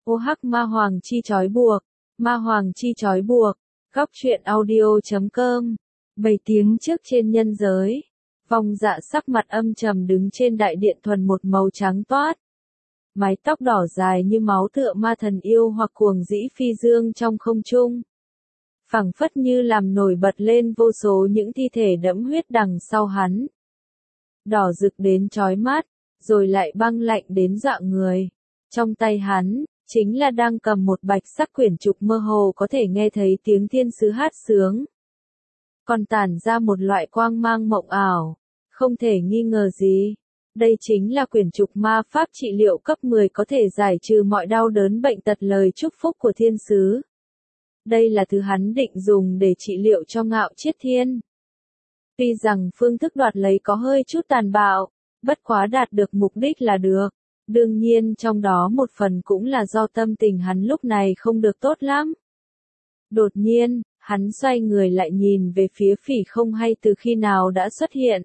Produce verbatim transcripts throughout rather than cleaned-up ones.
Ô hắc ma hoàng chi trói buộc, ma hoàng chi trói buộc, góc truyện audio chấm com. Bảy tiếng trước trên nhân giới, Vong Dạ sắc mặt âm trầm đứng trên đại điện thuần một màu trắng toát. Mái tóc đỏ dài như máu tựa ma thần yêu hoặc cuồng dĩ phi dương trong không trung. Phảng phất như làm nổi bật lên vô số những thi thể đẫm huyết đằng sau hắn. Đỏ rực đến chói mắt, rồi lại băng lạnh đến dọa người. Trong tay hắn, chính là đang cầm một bạch sắc quyển trục mơ hồ có thể nghe thấy tiếng thiên sứ hát sướng. Còn tản ra một loại quang mang mộng ảo, không thể nghi ngờ gì. Đây chính là quyển trục ma pháp trị liệu cấp mười có thể giải trừ mọi đau đớn bệnh tật lời chúc phúc của thiên sứ. Đây là thứ hắn định dùng để trị liệu cho Ngạo Chiết Thiên. Tuy rằng phương thức đoạt lấy có hơi chút tàn bạo, bất quá đạt được mục đích là được. Đương nhiên trong đó một phần cũng là do tâm tình hắn lúc này không được tốt lắm. Đột nhiên, hắn xoay người lại nhìn về phía Phỉ Không hay từ khi nào đã xuất hiện.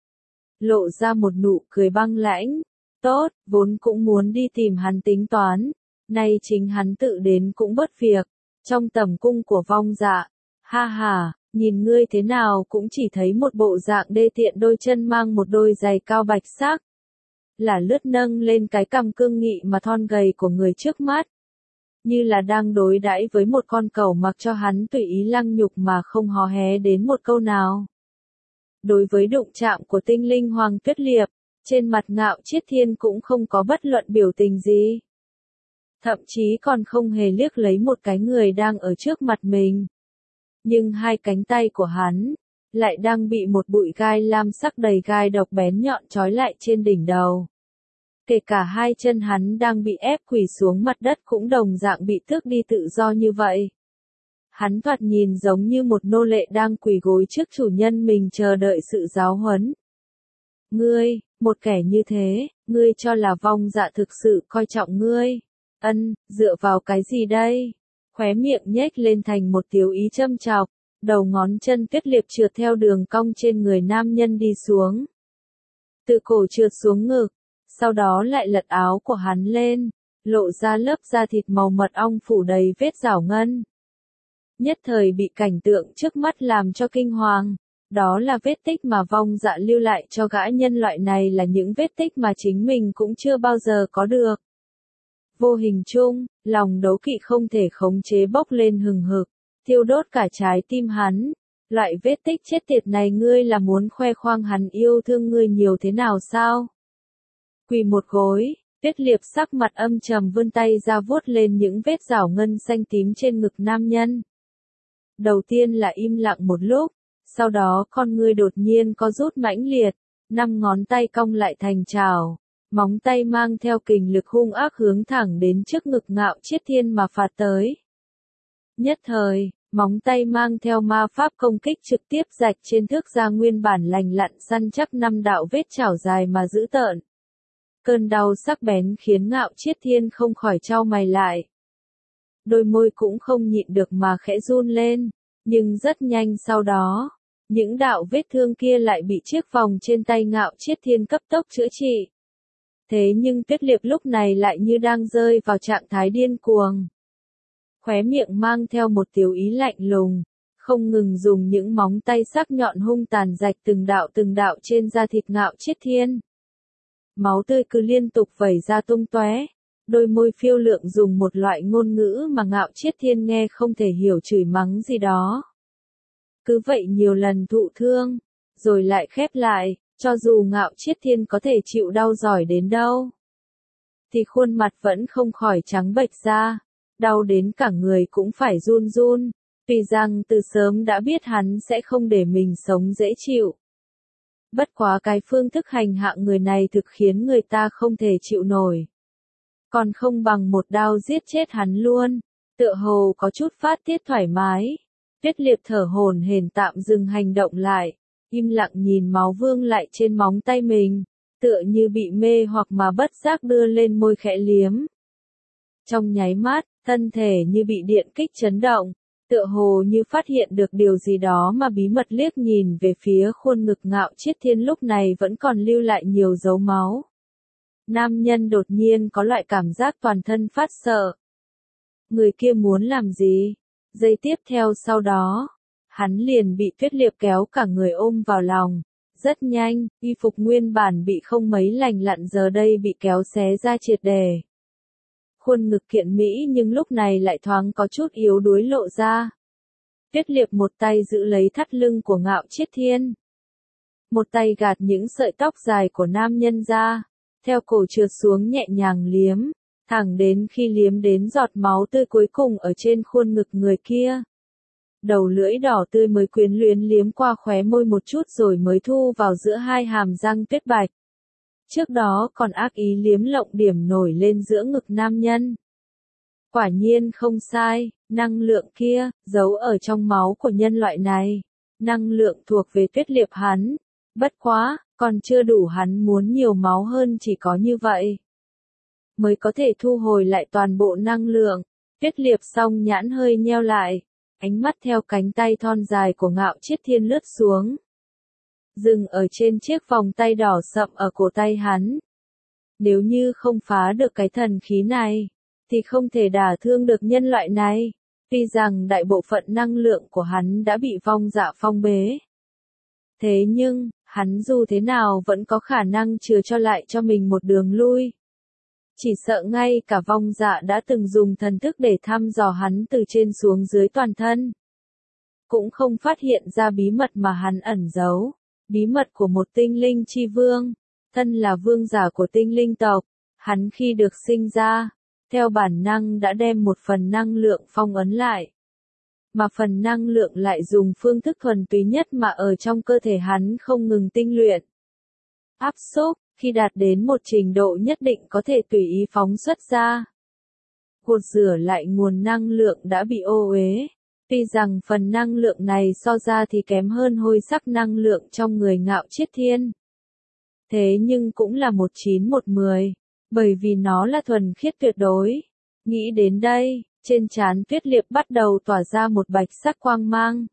Lộ ra một nụ cười băng lãnh. Tốt, vốn cũng muốn đi tìm hắn tính toán. Nay chính hắn tự đến cũng bớt việc. Trong tầm cung của Vong Dạ. Ha ha, nhìn ngươi thế nào cũng chỉ thấy một bộ dạng đê tiện, đôi chân mang một đôi giày cao bạch sắc. Là lướt nâng lên cái cằm cương nghị mà thon gầy của người trước mắt. Như là đang đối đãi với một con cẩu mặc cho hắn tùy ý lăng nhục mà không hò hé đến một câu nào. Đối với đụng chạm của tinh linh Hoàng Tuyết Liệp, trên mặt Ngạo Chiết Thiên cũng không có bất luận biểu tình gì. Thậm chí còn không hề liếc lấy một cái người đang ở trước mặt mình. Nhưng hai cánh tay của hắn, lại đang bị một bụi gai lam sắc đầy gai độc bén nhọn trói lại trên đỉnh đầu. Kể cả hai chân hắn đang bị ép quỳ xuống mặt đất cũng đồng dạng bị tước đi tự do như vậy. Hắn thoạt nhìn giống như một nô lệ đang quỳ gối trước chủ nhân mình chờ đợi sự giáo huấn. Ngươi, một kẻ như thế, ngươi cho là Vong Dạ thực sự coi trọng ngươi. Ân, dựa vào cái gì đây? Khóe miệng nhếch lên thành một tiếu ý châm chọc, đầu ngón chân Tuyết Liệp trượt theo đường cong trên người nam nhân đi xuống. Từ cổ trượt xuống ngực, sau đó lại lật áo của hắn lên, lộ ra lớp da thịt màu mật ong phủ đầy vết rảo ngân. Nhất thời bị cảnh tượng trước mắt làm cho kinh hoàng. Đó là vết tích mà Vong Dạ lưu lại cho gã nhân loại này, là những vết tích mà chính mình cũng chưa bao giờ có được. Vô hình chung, lòng đố kỵ không thể khống chế bốc lên hừng hực, thiêu đốt cả trái tim hắn. Loại vết tích chết tiệt này ngươi là muốn khoe khoang hắn yêu thương ngươi nhiều thế nào sao? Quỳ một gối, Tuyết Liệp sắc mặt âm trầm vươn tay ra vuốt lên những vết rảo ngân xanh tím trên ngực nam nhân. Đầu tiên là im lặng một lúc, sau đó con ngươi đột nhiên có rút mãnh liệt, năm ngón tay cong lại thành trảo. Móng tay mang theo kình lực hung ác hướng thẳng đến trước ngực Ngạo Chiết Thiên mà phạt tới. Nhất thời, móng tay mang theo ma pháp công kích trực tiếp rạch trên thước da nguyên bản lành lặn săn chắc năm đạo vết chảo dài mà dữ tợn. Cơn đau sắc bén khiến Ngạo Chiết Thiên không khỏi chau mày lại. Đôi môi cũng không nhịn được mà khẽ run lên, nhưng rất nhanh sau đó, những đạo vết thương kia lại bị chiếc vòng trên tay Ngạo Chiết Thiên cấp tốc chữa trị. Thế nhưng Tuyết Liệp lúc này lại như đang rơi vào trạng thái điên cuồng. Khóe miệng mang theo một tiếu ý lạnh lùng, không ngừng dùng những móng tay sắc nhọn hung tàn rạch từng đạo từng đạo trên da thịt Ngạo Chiết Thiên. Máu tươi cứ liên tục vẩy ra tung tóe, đôi môi phiêu lượng dùng một loại ngôn ngữ mà Ngạo Chiết Thiên nghe không thể hiểu, chửi mắng gì đó. Cứ vậy nhiều lần thụ thương, rồi lại khép lại. Cho dù Ngạo Chiết Thiên có thể chịu đau giỏi đến đâu, thì khuôn mặt vẫn không khỏi trắng bệch ra, đau đến cả người cũng phải run run, vì rằng từ sớm đã biết hắn sẽ không để mình sống dễ chịu. Bất quá cái phương thức hành hạ người này thực khiến người ta không thể chịu nổi. Còn không bằng một đao giết chết hắn luôn, tựa hồ có chút phát tiết thoải mái. Tuyết Liệp thở hổn hển tạm dừng hành động lại. Im lặng nhìn máu vương lại trên móng tay mình, tựa như bị mê hoặc mà bất giác đưa lên môi khẽ liếm. Trong nháy mắt, thân thể như bị điện kích chấn động, tựa hồ như phát hiện được điều gì đó mà bí mật liếc nhìn về phía khuôn ngực Ngạo Chiết Thiên lúc này vẫn còn lưu lại nhiều dấu máu. Nam nhân đột nhiên có loại cảm giác toàn thân phát sợ, Người kia muốn làm gì? Giây tiếp theo sau đó, hắn liền bị Tuyết Liệp kéo cả người ôm vào lòng. Rất nhanh, y phục nguyên bản bị không mấy lành lặn giờ đây bị kéo xé ra triệt đề. Khuôn ngực kiện mỹ nhưng lúc này lại thoáng có chút yếu đuối lộ ra. Tuyết Liệp một tay giữ lấy thắt lưng của Ngạo Chiết Thiên. Một tay gạt những sợi tóc dài của nam nhân ra, theo cổ trượt xuống nhẹ nhàng liếm, thẳng đến khi liếm đến giọt máu tươi cuối cùng ở trên khuôn ngực người kia. Đầu lưỡi đỏ tươi mới quyến luyến liếm qua khóe môi một chút rồi mới thu vào giữa hai hàm răng tuyết bạch. Trước đó còn ác ý liếm lộng điểm nổi lên giữa ngực nam nhân. Quả nhiên không sai, năng lượng kia, giấu ở trong máu của nhân loại này. Năng lượng thuộc về Tuyết Liệp hắn. Bất quá, còn chưa đủ, hắn muốn nhiều máu hơn, chỉ có như vậy mới có thể thu hồi lại toàn bộ năng lượng. Tuyết Liệp song nhãn hơi nheo lại, ánh mắt theo cánh tay thon dài của Ngạo Chiết Thiên lướt xuống, dừng ở trên chiếc vòng tay đỏ sậm ở cổ tay hắn. Nếu như không phá được cái thần khí này, thì không thể đả thương được nhân loại này. Tuy rằng đại bộ phận năng lượng của hắn đã bị vong dạ phong bế. Thế nhưng, hắn dù thế nào vẫn có khả năng chừa cho lại cho mình một đường lui. Chỉ sợ ngay cả vong dạ đã từng dùng thần thức để thăm dò hắn từ trên xuống dưới toàn thân, cũng không phát hiện ra bí mật mà hắn ẩn giấu. Bí mật của một tinh linh chi vương, thân là vương giả của tinh linh tộc, hắn khi được sinh ra, theo bản năng đã đem một phần năng lượng phong ấn lại. Mà phần năng lượng lại dùng phương thức thuần túy nhất mà ở trong cơ thể hắn không ngừng tinh luyện. Áp xúc, khi đạt đến một trình độ nhất định có thể tùy ý phóng xuất ra. Gột rửa lại nguồn năng lượng đã bị ô uế. Tuy rằng phần năng lượng này so ra thì kém hơn hôi sắc năng lượng trong người Ngạo Chiết Thiên. Thế nhưng cũng là một chín một mười, bởi vì nó là thuần khiết tuyệt đối. Nghĩ đến đây, trên trán Tuyết Liệp bắt đầu tỏa ra một bạch sắc quang mang.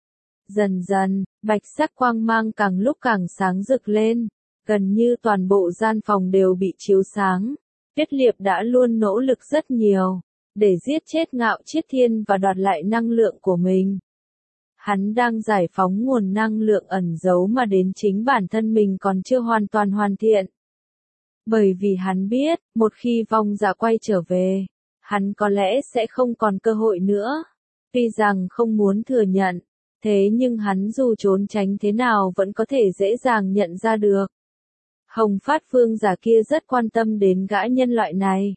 Dần dần, bạch sắc quang mang càng lúc càng sáng rực lên, gần như toàn bộ gian phòng đều bị chiếu sáng. Tuyết Liệp đã luôn nỗ lực rất nhiều để giết chết Ngạo Chiết Thiên và đoạt lại năng lượng của mình. Hắn đang giải phóng nguồn năng lượng ẩn giấu mà đến chính bản thân mình còn chưa hoàn toàn hoàn thiện. Bởi vì hắn biết, một khi vong dạ quay trở về, hắn có lẽ sẽ không còn cơ hội nữa. Tuy rằng không muốn thừa nhận, thế nhưng hắn dù trốn tránh thế nào vẫn có thể dễ dàng nhận ra được. Hồng Phát Vương giả kia rất quan tâm đến gã nhân loại này.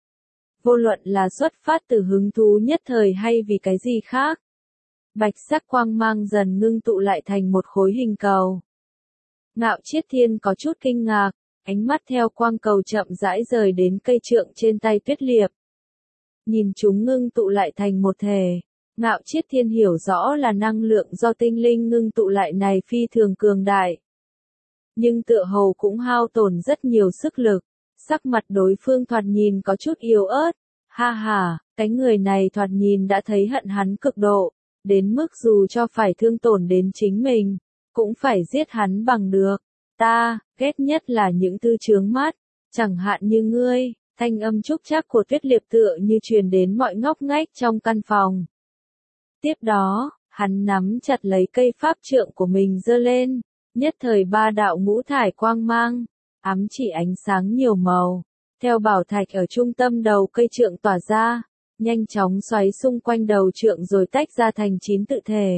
Vô luận là xuất phát từ hứng thú nhất thời hay vì cái gì khác. Bạch sắc quang mang dần ngưng tụ lại thành một khối hình cầu. Ngạo Chiết Thiên có chút kinh ngạc, ánh mắt theo quang cầu chậm rãi rời đến cây trượng trên tay Tuyết Liệp. Nhìn chúng ngưng tụ lại thành một thể, Ngạo Chiết Thiên hiểu rõ là năng lượng do tinh linh ngưng tụ lại này phi thường cường đại. Nhưng tựa hồ cũng hao tổn rất nhiều sức lực. Sắc mặt đối phương thoạt nhìn có chút yếu ớt. Ha ha, cái người này thoạt nhìn đã thấy hận hắn cực độ, đến mức dù cho phải thương tổn đến chính mình, cũng phải giết hắn bằng được. Ta, ghét nhất là những thứ chướng mắt, chẳng hạn như ngươi. Thanh âm trúc trác của Tuyết Liệp tựa như truyền đến mọi ngóc ngách trong căn phòng. Tiếp đó, hắn nắm chặt lấy cây pháp trượng của mình giơ lên, nhất thời ba đạo ngũ thải quang mang, ám chỉ ánh sáng nhiều màu, theo bảo thạch ở trung tâm đầu cây trượng tỏa ra, nhanh chóng xoáy xung quanh đầu trượng rồi tách ra thành chín tự thể.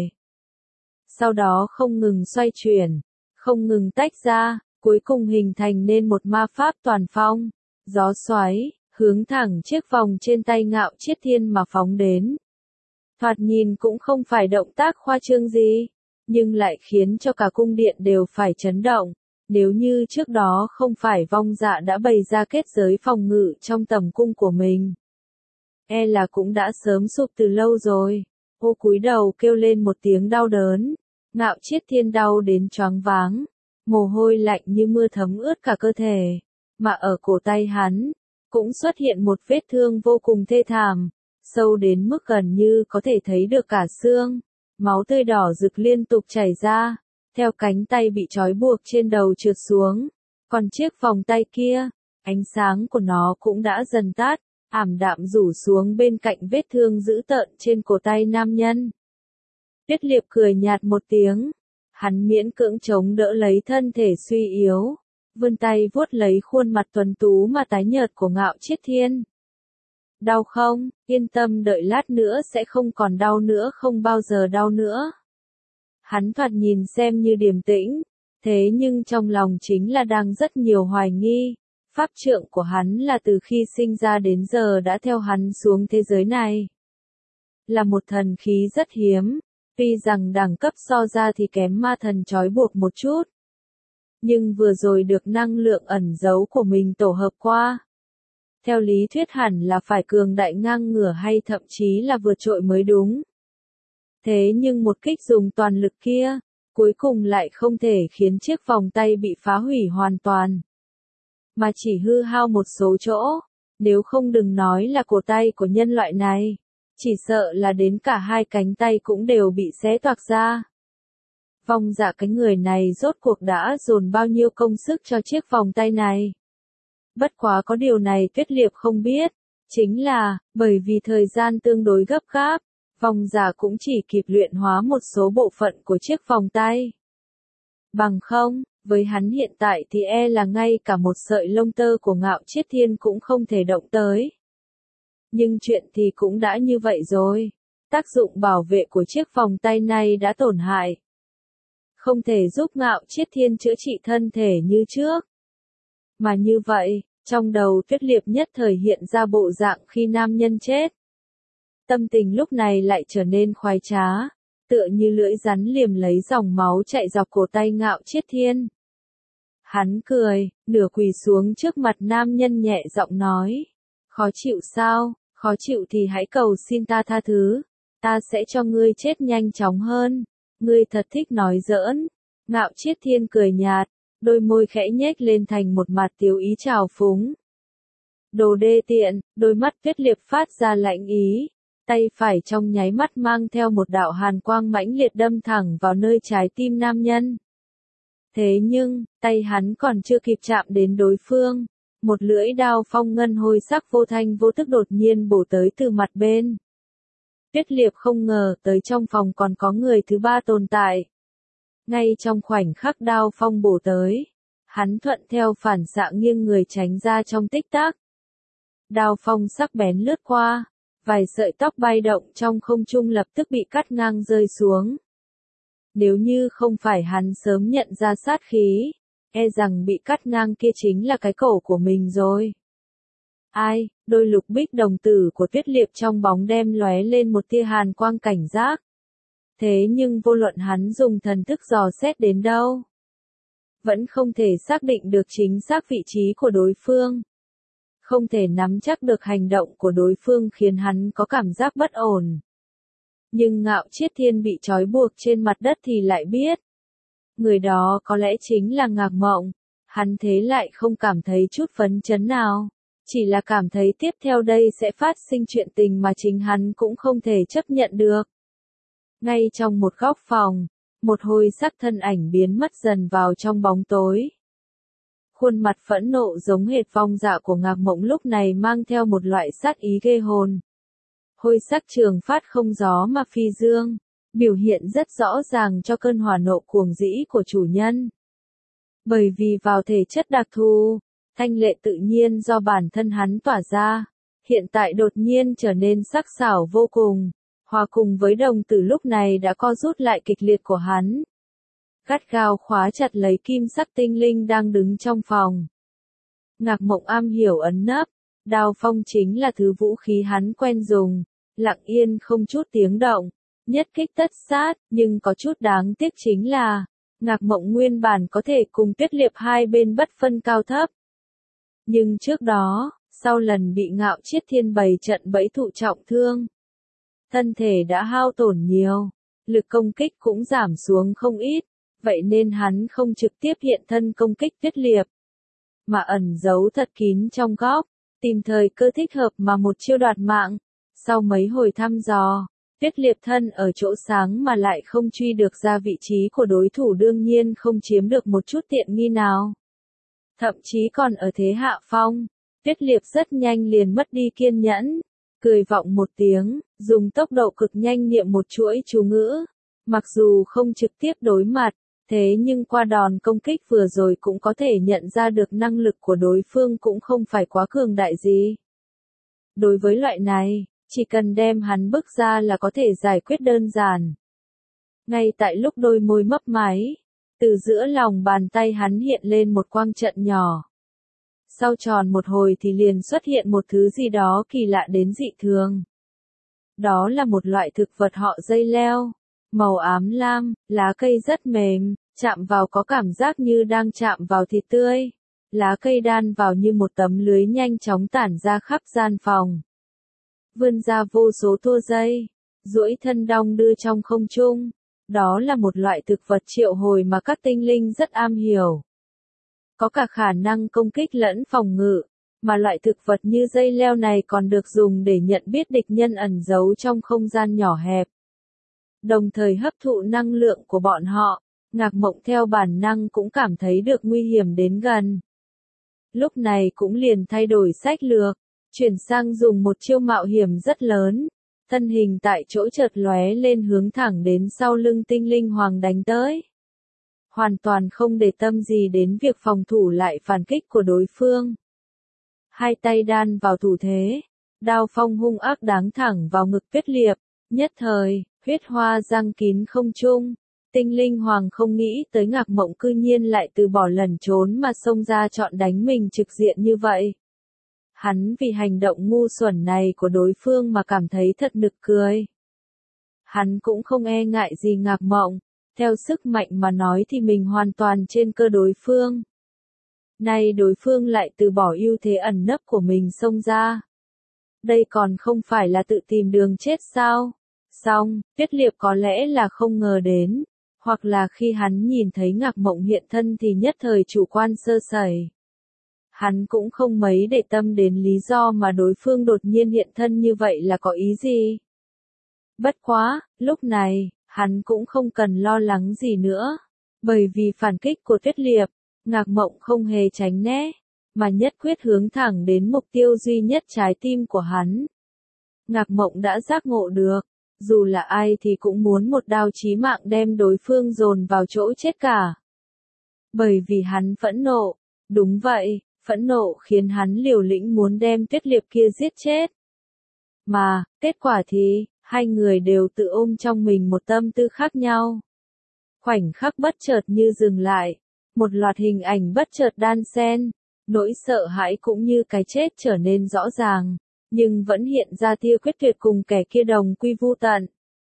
Sau đó không ngừng xoay chuyển, không ngừng tách ra, cuối cùng hình thành nên một ma pháp toàn phong, gió xoáy, hướng thẳng chiếc vòng trên tay Ngạo Chiết Thiên mà phóng đến. Thoạt nhìn cũng không phải động tác khoa trương gì, nhưng lại khiến cho cả cung điện đều phải chấn động. Nếu như trước đó không phải vong dạ đã bày ra kết giới phòng ngự trong tầm cung của mình, e là cũng đã sớm sụp từ lâu rồi. Ô cúi đầu kêu lên một tiếng đau đớn, Ngạo Chiết Thiên đau đến choáng váng, mồ hôi lạnh như mưa thấm ướt cả cơ thể, mà ở cổ tay hắn cũng xuất hiện một vết thương vô cùng thê thảm, sâu đến mức gần như có thể thấy được cả xương, máu tươi đỏ rực liên tục chảy ra. Theo cánh tay bị trói buộc trên đầu trượt xuống, còn chiếc vòng tay kia, ánh sáng của nó cũng đã dần tắt. ảm đạm rủ xuống bên cạnh vết thương dữ tợn trên cổ tay nam nhân. Tuyết Liệp cười nhạt một tiếng, hắn miễn cưỡng chống đỡ lấy thân thể suy yếu, vươn tay vuốt lấy khuôn mặt tuấn tú mà tái nhợt của Ngạo Chiết Thiên. Đau không? Yên tâm, đợi lát nữa sẽ không còn đau nữa, không bao giờ đau nữa. Hắn thoạt nhìn xem như điềm tĩnh, thế nhưng trong lòng chính là đang rất nhiều hoài nghi. Pháp trượng của hắn là từ khi sinh ra đến giờ đã theo hắn xuống thế giới này. Là một thần khí rất hiếm, tuy rằng đẳng cấp so ra thì kém ma thần trói buộc một chút. Nhưng vừa rồi được năng lượng ẩn giấu của mình tổ hợp qua. Theo lý thuyết hẳn là phải cường đại ngang ngửa hay thậm chí là vượt trội mới đúng. Thế nhưng một kích dùng toàn lực kia, cuối cùng lại không thể khiến chiếc vòng tay bị phá hủy hoàn toàn. Mà chỉ hư hao một số chỗ, nếu không đừng nói là cổ tay của nhân loại này, chỉ sợ là đến cả hai cánh tay cũng đều bị xé toạc ra. Vong Dạ cái người này rốt cuộc đã dồn bao nhiêu công sức cho chiếc vòng tay này. Bất quá có điều này Tuyết Liệp không biết, chính là, bởi vì thời gian tương đối gấp gáp, Vong Dạ cũng chỉ kịp luyện hóa một số bộ phận của chiếc vòng tay. Bằng không, với hắn hiện tại thì e là ngay cả một sợi lông tơ của Ngạo Chiết Thiên cũng không thể động tới. Nhưng chuyện thì cũng đã như vậy rồi, tác dụng bảo vệ của chiếc vòng tay này đã tổn hại. Không thể giúp Ngạo Chiết Thiên chữa trị thân thể như trước. Mà như vậy, trong đầu Tuyết Liệp nhất thời hiện ra bộ dạng khi nam nhân chết. Tâm tình lúc này lại trở nên khoái trá, tựa như lưỡi rắn liềm lấy dòng máu chạy dọc cổ tay Ngạo Chiết Thiên. Hắn cười, nửa quỳ xuống trước mặt nam nhân nhẹ giọng nói. Khó chịu sao? Khó chịu thì hãy cầu xin ta tha thứ. Ta sẽ cho ngươi chết nhanh chóng hơn. Ngươi thật thích nói giỡn. Ngạo Chiết Thiên cười nhạt, đôi môi khẽ nhếch lên thành một mặt tiếu ý trào phúng. Đồ đê tiện, đôi mắt Tuyết Liệp phát ra lạnh ý. Tay phải trong nháy mắt mang theo một đạo hàn quang mãnh liệt đâm thẳng vào nơi trái tim nam nhân. Thế nhưng, tay hắn còn chưa kịp chạm đến đối phương. Một lưỡi đao phong ngân hôi sắc vô thanh vô tức đột nhiên bổ tới từ mặt bên. Tuyết Liệp không ngờ tới trong phòng còn có người thứ ba tồn tại. Ngay trong khoảnh khắc đao phong bổ tới, hắn thuận theo phản xạ nghiêng người tránh ra trong tích tắc. Đao phong sắc bén lướt qua, vài sợi tóc bay động trong không trung lập tức bị cắt ngang rơi xuống. Nếu như không phải hắn sớm nhận ra sát khí, e rằng bị cắt ngang kia chính là cái cổ của mình rồi. Ai, đôi lục bích đồng tử của Tuyết Liệp trong bóng đêm lóe lên một tia hàn quang cảnh giác. Thế nhưng vô luận hắn dùng thần thức dò xét đến đâu, vẫn không thể xác định được chính xác vị trí của đối phương. Không thể nắm chắc được hành động của đối phương khiến hắn có cảm giác bất ổn. Nhưng Ngạo Chiết Thiên bị trói buộc trên mặt đất thì lại biết. Người đó có lẽ chính là Ngạc Mộng. Hắn thế lại không cảm thấy chút phấn chấn nào. Chỉ là cảm thấy tiếp theo đây sẽ phát sinh chuyện tình mà chính hắn cũng không thể chấp nhận được. Ngay trong một góc phòng, một hồi sắc thân ảnh biến mất dần vào trong bóng tối. Khuôn mặt phẫn nộ giống hệt Vong Dạ của Ngạc Mộng lúc này mang theo một loại sát ý ghê hồn. Hôi sắc trường phát không gió mà phi dương, biểu hiện rất rõ ràng cho cơn hỏa nộ cuồng dĩ của chủ nhân. Bởi vì vào thể chất đặc thù, thanh lệ tự nhiên do bản thân hắn tỏa ra, hiện tại đột nhiên trở nên sắc sảo vô cùng, hòa cùng với đồng tử lúc này đã co rút lại kịch liệt của hắn. Gắt gao khóa chặt lấy kim sắc tinh linh đang đứng trong phòng. Ngạc Mộng am hiểu ấn nấp, đao phong chính là thứ vũ khí hắn quen dùng, lặng yên không chút tiếng động, nhất kích tất sát, nhưng có chút đáng tiếc chính là, Ngạc Mộng nguyên bản có thể cùng Tuyết Liệp hai bên bất phân cao thấp. Nhưng trước đó, sau lần bị Ngạo Chiết Thiên bày trận bẫy thụ trọng thương, thân thể đã hao tổn nhiều, lực công kích cũng giảm xuống không ít, vậy nên hắn không trực tiếp hiện thân công kích Tuyết Liệp, mà ẩn giấu thật kín trong góc, tìm thời cơ thích hợp mà một chiêu đoạt mạng. Sau mấy hồi thăm dò, Tuyết Liệp thân ở chỗ sáng mà lại không truy được ra vị trí của đối thủ, đương nhiên không chiếm được một chút tiện nghi nào. Thậm chí còn ở thế hạ phong, Tuyết Liệp rất nhanh liền mất đi kiên nhẫn, cười vọng một tiếng, dùng tốc độ cực nhanh niệm một chuỗi chú ngữ. Mặc dù không trực tiếp đối mặt, thế nhưng qua đòn công kích vừa rồi cũng có thể nhận ra được năng lực của đối phương cũng không phải quá cường đại gì. Đối với loại này, chỉ cần đem hắn bức ra là có thể giải quyết đơn giản. Ngay tại lúc đôi môi mấp máy, từ giữa lòng bàn tay hắn hiện lên một quang trận nhỏ. Sau tròn một hồi thì liền xuất hiện một thứ gì đó kỳ lạ đến dị thường. Đó là một loại thực vật họ dây leo, màu ám lam, lá cây rất mềm, chạm vào có cảm giác như đang chạm vào thịt tươi. Lá cây đan vào như một tấm lưới nhanh chóng tản ra khắp gian phòng. Vươn ra vô số tua dây, duỗi thân đong đưa trong không trung. Đó là một loại thực vật triệu hồi mà các tinh linh rất am hiểu. Có cả khả năng công kích lẫn phòng ngự, mà loại thực vật như dây leo này còn được dùng để nhận biết địch nhân ẩn giấu trong không gian nhỏ hẹp. Đồng thời hấp thụ năng lượng của bọn họ, Ngạc Mộng theo bản năng cũng cảm thấy được nguy hiểm đến gần. Lúc này cũng liền thay đổi sách lược, chuyển sang dùng một chiêu mạo hiểm rất lớn. Thân hình tại chỗ chợt lóe lên hướng thẳng đến sau lưng tinh linh hoàng đánh tới. Hoàn toàn không để tâm gì đến việc phòng thủ lại phản kích của đối phương. Hai tay đan vào thủ thế, đao phong hung ác đáng thẳng vào ngực Tuyết Liệp, nhất thời, huyết hoa giăng kín không trung. Tinh linh hoàng không nghĩ tới Ngạc Mộng cư nhiên lại từ bỏ lẩn trốn mà xông ra chọn đánh mình trực diện như vậy. Hắn vì hành động ngu xuẩn này của đối phương mà cảm thấy thật nực cười. Hắn cũng không e ngại gì Ngạc Mộng, theo sức mạnh mà nói thì mình hoàn toàn trên cơ đối phương. Nay đối phương lại từ bỏ ưu thế ẩn nấp của mình xông ra. Đây còn không phải là tự tìm đường chết sao? Xong, Tuyết Liệp có lẽ là không ngờ đến, hoặc là khi hắn nhìn thấy Ngạc Mộng hiện thân thì nhất thời chủ quan sơ sẩy. Hắn cũng không mấy để tâm đến lý do mà đối phương đột nhiên hiện thân như vậy là có ý gì. Bất quá, lúc này, hắn cũng không cần lo lắng gì nữa, bởi vì phản kích của Tuyết Liệp, Ngạc Mộng không hề tránh né, mà nhất quyết hướng thẳng đến mục tiêu duy nhất trái tim của hắn. Ngạc Mộng đã giác ngộ được, dù là ai thì cũng muốn một đao chí mạng đem đối phương dồn vào chỗ chết cả. Bởi vì hắn phẫn nộ, đúng vậy, phẫn nộ khiến hắn liều lĩnh muốn đem Tuyết Liệp kia giết chết. Mà, kết quả thì, hai người đều tự ôm trong mình một tâm tư khác nhau. Khoảnh khắc bất chợt như dừng lại, một loạt hình ảnh bất chợt đan xen, nỗi sợ hãi cũng như cái chết trở nên rõ ràng, nhưng vẫn hiện ra tia quyết tuyệt cùng kẻ kia đồng quy vu tận.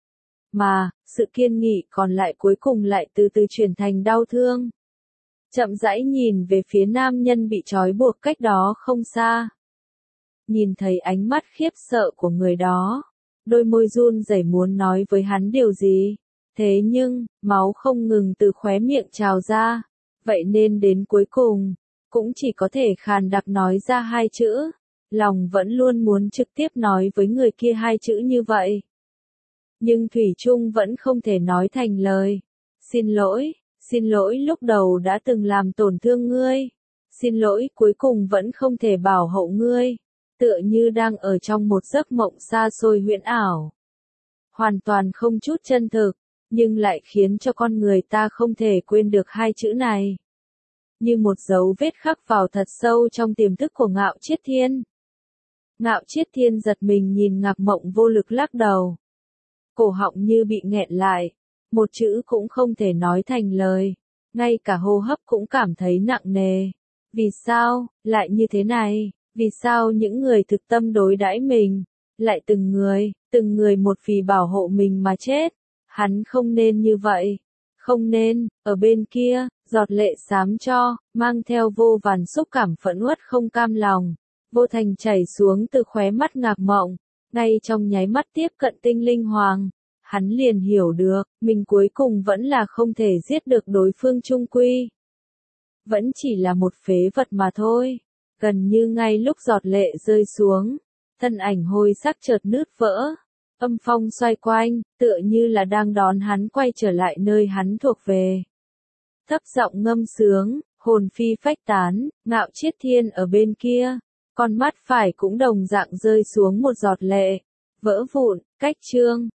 Mà, sự kiên nghị còn lại cuối cùng lại từ từ chuyển thành đau thương. Chậm rãi nhìn về phía nam nhân bị trói buộc cách đó không xa. Nhìn thấy ánh mắt khiếp sợ của người đó, đôi môi run rẩy muốn nói với hắn điều gì. Thế nhưng, máu không ngừng từ khóe miệng trào ra, vậy nên đến cuối cùng, cũng chỉ có thể khàn đặc nói ra hai chữ. Lòng vẫn luôn muốn trực tiếp nói với người kia hai chữ như vậy. Nhưng Thủy Trung vẫn không thể nói thành lời. Xin lỗi, xin lỗi lúc đầu đã từng làm tổn thương ngươi. Xin lỗi cuối cùng vẫn không thể bảo hộ ngươi. Tựa như đang ở trong một giấc mộng xa xôi huyễn ảo. Hoàn toàn không chút chân thực, nhưng lại khiến cho con người ta không thể quên được hai chữ này. Như một dấu vết khắc vào thật sâu trong tiềm thức của Ngạo Chiết Thiên. Ngạo Chiết Thiên giật mình nhìn Ngạc Mộng vô lực lắc đầu. Cổ họng như bị nghẹn lại, một chữ cũng không thể nói thành lời, ngay cả hô hấp cũng cảm thấy nặng nề. Vì sao, lại như thế này, vì sao những người thực tâm đối đãi mình, lại từng người, từng người một vì bảo hộ mình mà chết, hắn không nên như vậy, không nên, ở bên kia, giọt lệ xám cho, mang theo vô vàn xúc cảm phẫn uất không cam lòng. Vô thành chảy xuống từ khóe mắt Ngạc Mộng, ngay trong nháy mắt tiếp cận tinh linh hoàng, hắn liền hiểu được, mình cuối cùng vẫn là không thể giết được đối phương chung quy. Vẫn chỉ là một phế vật mà thôi, gần như ngay lúc giọt lệ rơi xuống, thân ảnh hôi sắc chợt nứt vỡ, âm phong xoay quanh, tựa như là đang đón hắn quay trở lại nơi hắn thuộc về. Thấp giọng ngâm sướng, hồn phi phách tán, Ngạo Chiết Thiên ở bên kia, Con mắt phải cũng đồng dạng rơi xuống một giọt lệ. Vỡ vụn, cách chương.